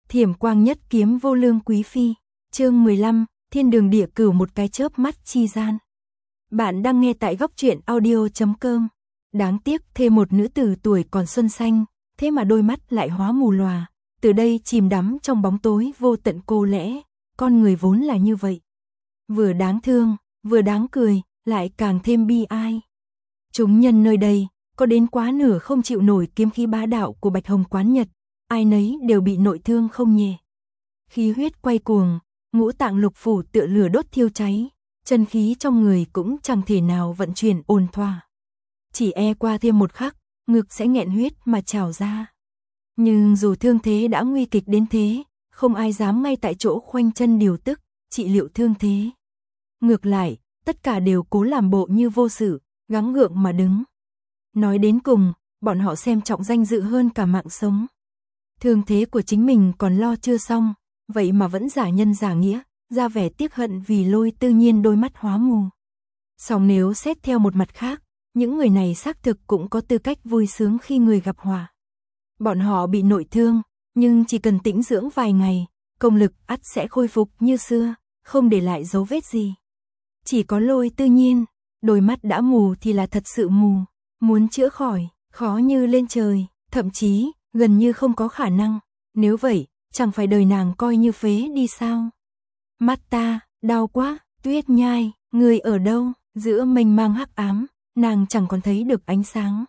Thiểm quang nhất kiếm vô lương quý phi. Chương 15, thiên đường địa cửu một cái chớp mắt chi gian. Bạn đang nghe tại góc truyện audio.com. Đáng tiếc thêm một nữ tử tuổi còn xuân xanh, thế mà đôi mắt lại hóa mù lòa, từ đây chìm đắm trong bóng tối vô tận cô lẽ, con người vốn là như vậy. Vừa đáng thương, vừa đáng cười, lại càng thêm bi ai. Chúng nhân nơi đây, có đến quá nửa không chịu nổi kiếm khí bá đạo của Bạch Hồng Quán Nhật, ai nấy đều bị nội thương không nhẹ. Khí huyết quay cuồng, ngũ tạng lục phủ tựa lửa đốt thiêu cháy, chân khí trong người cũng chẳng thể nào vận chuyển ổn thỏa. Chỉ e qua thêm một khắc, ngực sẽ nghẹn huyết mà trào ra. Nhưng dù thương thế đã nguy kịch đến thế, không ai dám ngay tại chỗ khoanh chân điều tức, trị liệu thương thế. Ngược lại, tất cả đều cố làm bộ như vô sự, gắng gượng mà đứng. Nói đến cùng, bọn họ xem trọng danh dự hơn cả mạng sống. Thương thế của chính mình còn lo chưa xong, vậy mà vẫn giả nhân giả nghĩa, ra vẻ tiếc hận vì Lôi Tư Nhiên đôi mắt hóa mù. Song nếu xét theo một mặt khác, những người này xác thực cũng có tư cách vui sướng khi người gặp họa. Bọn họ bị nội thương, nhưng chỉ cần tĩnh dưỡng vài ngày, công lực ắt sẽ khôi phục như xưa, không để lại dấu vết gì. Chỉ có Lôi Tư Nhiên, đôi mắt đã mù thì là thật sự mù, muốn chữa khỏi, khó như lên trời, thậm chí gần như không có khả năng, nếu vậy, chẳng phải đời nàng coi như phế đi sao? Mắt ta, đau quá, Tuyết Nhai, người ở đâu? Giữa mênh mang hắc ám, nàng chẳng còn thấy được ánh sáng.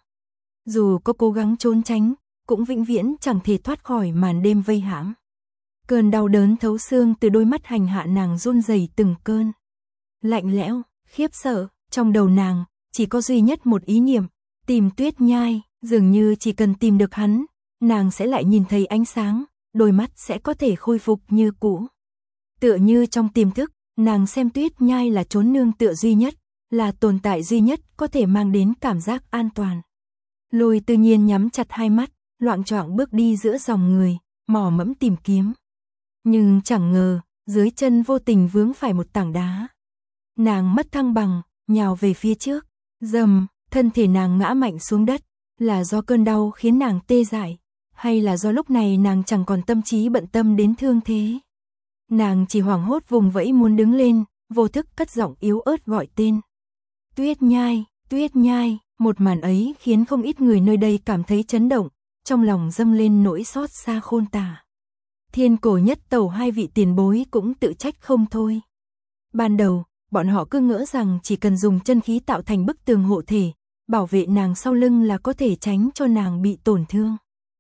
Dù có cố gắng trốn tránh, cũng vĩnh viễn chẳng thể thoát khỏi màn đêm vây hãm. Cơn đau đớn thấu xương từ đôi mắt hành hạ nàng run rẩy từng cơn. Lạnh lẽo, khiếp sợ, trong đầu nàng chỉ có duy nhất một ý niệm, tìm Tuyết Nhai, dường như chỉ cần tìm được hắn, nàng sẽ lại nhìn thấy ánh sáng, đôi mắt sẽ có thể khôi phục như cũ. Tựa như trong tiềm thức, nàng xem Tuyết Nhai là chốn nương tựa duy nhất, là tồn tại duy nhất có thể mang đến cảm giác an toàn. Lôi Tư Nhiên nhắm chặt hai mắt, loạng choạng bước đi giữa dòng người, mò mẫm tìm kiếm. Nhưng chẳng ngờ, dưới chân vô tình vướng phải một tảng đá. Nàng mất thăng bằng, nhào về phía trước, dầm, thân thể nàng ngã mạnh xuống đất, là do cơn đau khiến nàng tê dại, hay là do lúc này nàng chẳng còn tâm trí bận tâm đến thương thế. Nàng chỉ hoảng hốt vùng vẫy muốn đứng lên, vô thức cất giọng yếu ớt gọi tên. Tuyết Nhai, Tuyết Nhai, một màn ấy khiến không ít người nơi đây cảm thấy chấn động, trong lòng dâng lên nỗi xót xa khôn tả. Thiên Cổ Nhất Tẩu hai vị tiền bối cũng tự trách không thôi. Ban đầu, bọn họ cứ ngỡ rằng chỉ cần dùng chân khí tạo thành bức tường hộ thể, bảo vệ nàng sau lưng là có thể tránh cho nàng bị tổn thương.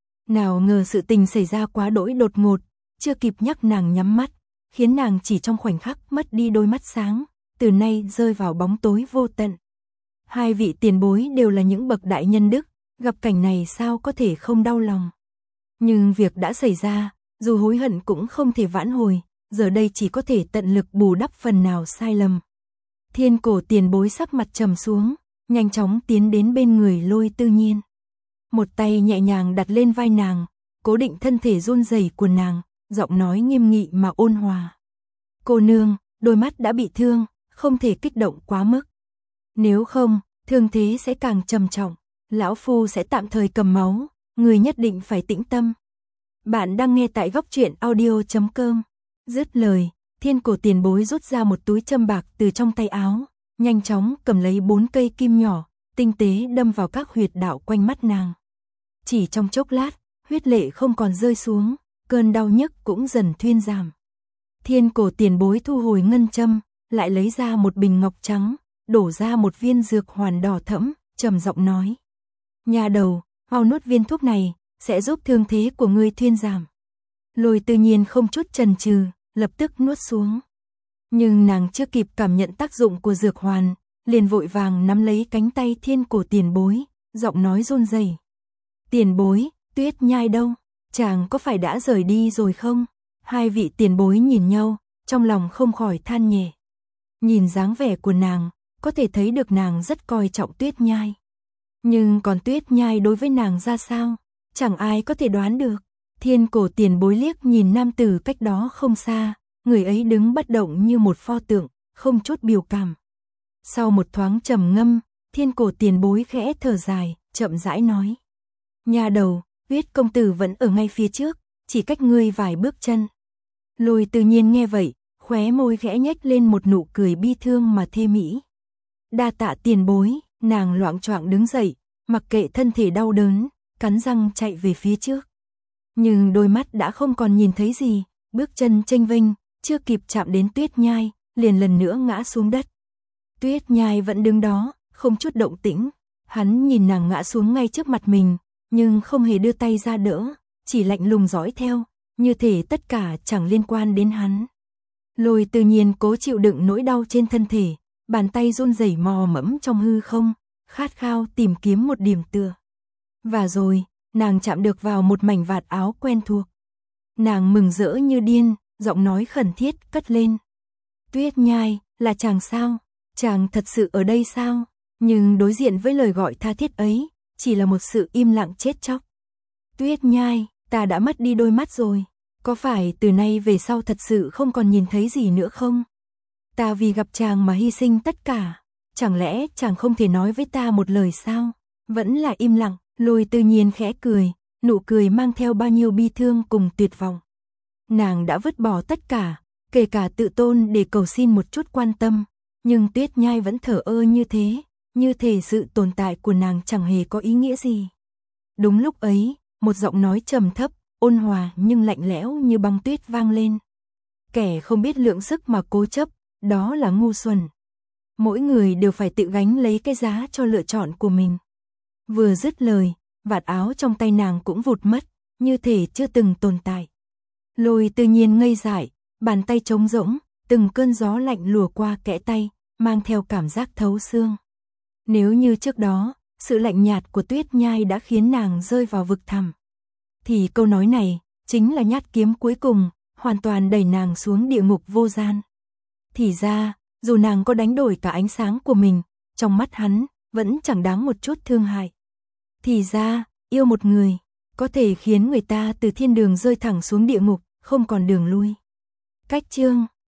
Nào ngờ sự tình xảy ra quá đỗi đột ngột, chưa kịp nhắc nàng nhắm mắt, khiến nàng chỉ trong khoảnh khắc mất đi đôi mắt sáng, từ nay rơi vào bóng tối vô tận. Hai vị tiền bối đều là những bậc đại nhân đức, gặp cảnh này sao có thể không đau lòng. Nhưng việc đã xảy ra, dù hối hận cũng không thể vãn hồi, giờ đây chỉ có thể tận lực bù đắp phần nào sai lầm. Thiên Cổ tiền bối sắc mặt trầm xuống, nhanh chóng tiến đến bên người Lôi Tư Nhiên. Một tay nhẹ nhàng đặt lên vai nàng, cố định thân thể run rẩy của nàng, giọng nói nghiêm nghị mà ôn hòa. Cô nương, đôi mắt đã bị thương, không thể kích động quá mức. Nếu không, thương thế sẽ càng trầm trọng, lão phu sẽ tạm thời cầm máu, người nhất định phải tĩnh tâm. Bạn đang nghe tại góc truyện audio.com. Dứt lời, Thiên Cổ tiền bối rút ra một túi châm bạc từ trong tay áo, nhanh chóng cầm lấy 4 cây kim nhỏ, tinh tế đâm vào các huyệt đạo quanh mắt nàng. Chỉ trong chốc lát, huyết lệ không còn rơi xuống, cơn đau nhức cũng dần thuyên giảm. Thiên Cổ tiền bối thu hồi ngân châm, lại lấy ra một bình ngọc trắng, đổ ra một viên dược hoàn đỏ thẫm, trầm giọng nói: "Nhà đầu, mau nuốt viên thuốc này, sẽ giúp thương thế của ngươi thuyên giảm." Lôi Tư Nhiên không chút chần chừ, lập tức nuốt xuống. Nhưng nàng chưa kịp cảm nhận tác dụng của dược hoàn, liền vội vàng nắm lấy cánh tay Thiên Cổ tiền bối, giọng nói run rẩy: "Tiền bối, Tuyết Nhai đâu? Chàng có phải đã rời đi rồi không?" Hai vị tiền bối nhìn nhau, trong lòng không khỏi than nhẹ. Nhìn dáng vẻ của nàng, có thể thấy được nàng rất coi trọng Tuyết Nhai. Nhưng còn Tuyết Nhai đối với nàng ra sao, chẳng ai có thể đoán được. Thiên Cổ tiền bối liếc nhìn nam tử cách đó không xa, người ấy đứng bất động như một pho tượng, không chút biểu cảm. Sau một thoáng trầm ngâm, Thiên Cổ tiền bối khẽ thở dài, chậm rãi nói: "Nhà đầu, Huyết công tử vẫn ở ngay phía trước, chỉ cách ngươi vài bước chân. Lôi Tự Nhiên nghe vậy, khóe môi khẽ nhếch lên một nụ cười bi thương mà thê mỹ. Đa tạ tiền bối, nàng loạng choạng đứng dậy, mặc kệ thân thể đau đớn, cắn răng chạy về phía trước. Nhưng đôi mắt đã không còn nhìn thấy gì, bước chân chênh vênh, chưa kịp chạm đến Tuyết Nhai, liền lần nữa ngã xuống đất. Tuyết Nhai vẫn đứng đó, không chút động tĩnh. Hắn nhìn nàng ngã xuống ngay trước mặt mình, nhưng không hề đưa tay ra đỡ, chỉ lạnh lùng dõi theo, như thể tất cả chẳng liên quan đến hắn. Lôi Tự Nhiên cố chịu đựng nỗi đau trên thân thể, bàn tay run rẩy mò mẫm trong hư không, khát khao tìm kiếm một điểm tựa. Và rồi, nàng chạm được vào một mảnh vạt áo quen thuộc. Nàng mừng rỡ như điên, giọng nói khẩn thiết cất lên. Tuyết Nhai, là chàng sao? Chàng thật sự ở đây sao? Nhưng đối diện với lời gọi tha thiết ấy, chỉ là một sự im lặng chết chóc. Tuyết Nhai, ta đã mất đi đôi mắt rồi. Có phải từ nay về sau thật sự không còn nhìn thấy gì nữa không? Ta vì gặp chàng mà hy sinh tất cả. Chẳng lẽ chàng không thể nói với ta một lời sao? Vẫn là im lặng. Lôi Tự Nhiên khẽ cười, nụ cười mang theo bao nhiêu bi thương cùng tuyệt vọng. Nàng đã vứt bỏ tất cả, kể cả tự tôn để cầu xin một chút quan tâm, nhưng Tuyết Nhai vẫn thờ ơ như thể sự tồn tại của nàng chẳng hề có ý nghĩa gì. Đúng lúc ấy, một giọng nói trầm thấp, ôn hòa nhưng lạnh lẽo như băng tuyết vang lên. Kẻ không biết lượng sức mà cố chấp, đó là ngu xuẩn. Mỗi người đều phải tự gánh lấy cái giá cho lựa chọn của mình. Vừa dứt lời, vạt áo trong tay nàng cũng vụt mất, như thể chưa từng tồn tại. Lôi Tự Nhiên ngây dại, bàn tay trống rỗng, từng cơn gió lạnh lùa qua kẽ tay, mang theo cảm giác thấu xương. Nếu như trước đó, sự lạnh nhạt của Tuyết Nhai đã khiến nàng rơi vào vực thẳm, thì câu nói này chính là nhát kiếm cuối cùng, hoàn toàn đẩy nàng xuống địa ngục vô gian. Thì ra, dù nàng có đánh đổi cả ánh sáng của mình, trong mắt hắn vẫn chẳng đáng một chút thương hại. Thì ra, yêu một người có thể khiến người ta từ thiên đường rơi thẳng xuống địa ngục, không còn đường lui. Cách chương